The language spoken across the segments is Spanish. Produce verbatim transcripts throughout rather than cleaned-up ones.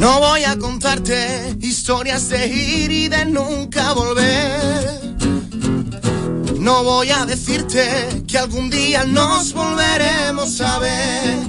No voy a contarte historias de ir y de nunca volver. No voy a decirte que algún día nos volveremos a ver.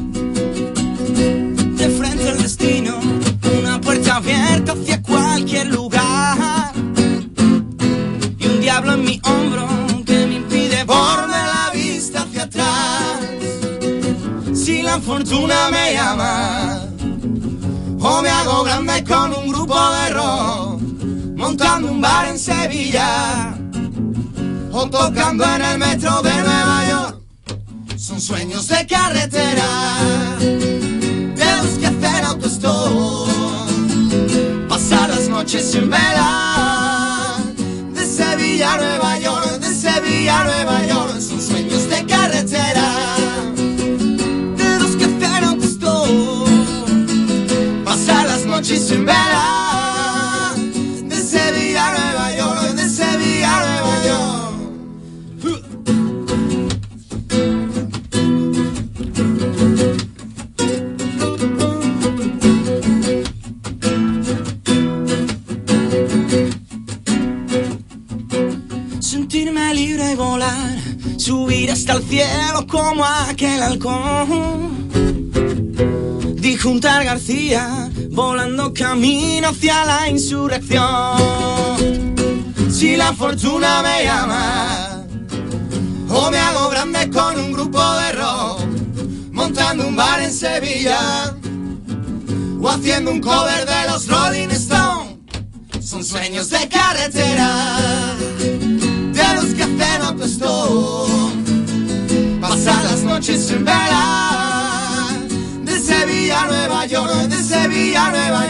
De frente al destino, una puerta abierta hacia cualquier lugar. Y un diablo en mi hombro que me impide volver la vista hacia atrás. Si la fortuna me llama, o me hago grande con un grupo de rock, montando un bar en Sevilla, o tocando en el metro de Nueva York. Son sueños de carretera, de los que hacen autostop, pasar las noches sin vela, de Sevilla a Nueva York, de Sevilla a Nueva York. Son sueños de carretera, de los que hacen autostop, pasar las noches sin vela, de Sevilla a Nueva York, de Sevilla a Nueva York. Sentirme libre y volar, subir hasta el cielo como aquel halcón. Dijo un tal García, volando camino hacia la insurrección. Si la fortuna me llama, o me hago grande con un grupo de rock, montando un bar en Sevilla, o haciendo un cover de los Rolling Stones. Son sueños de carretera, de los que hacen autostop, pasar las noches sin vela, de Sevilla a Nueva York, de Sevilla a Nueva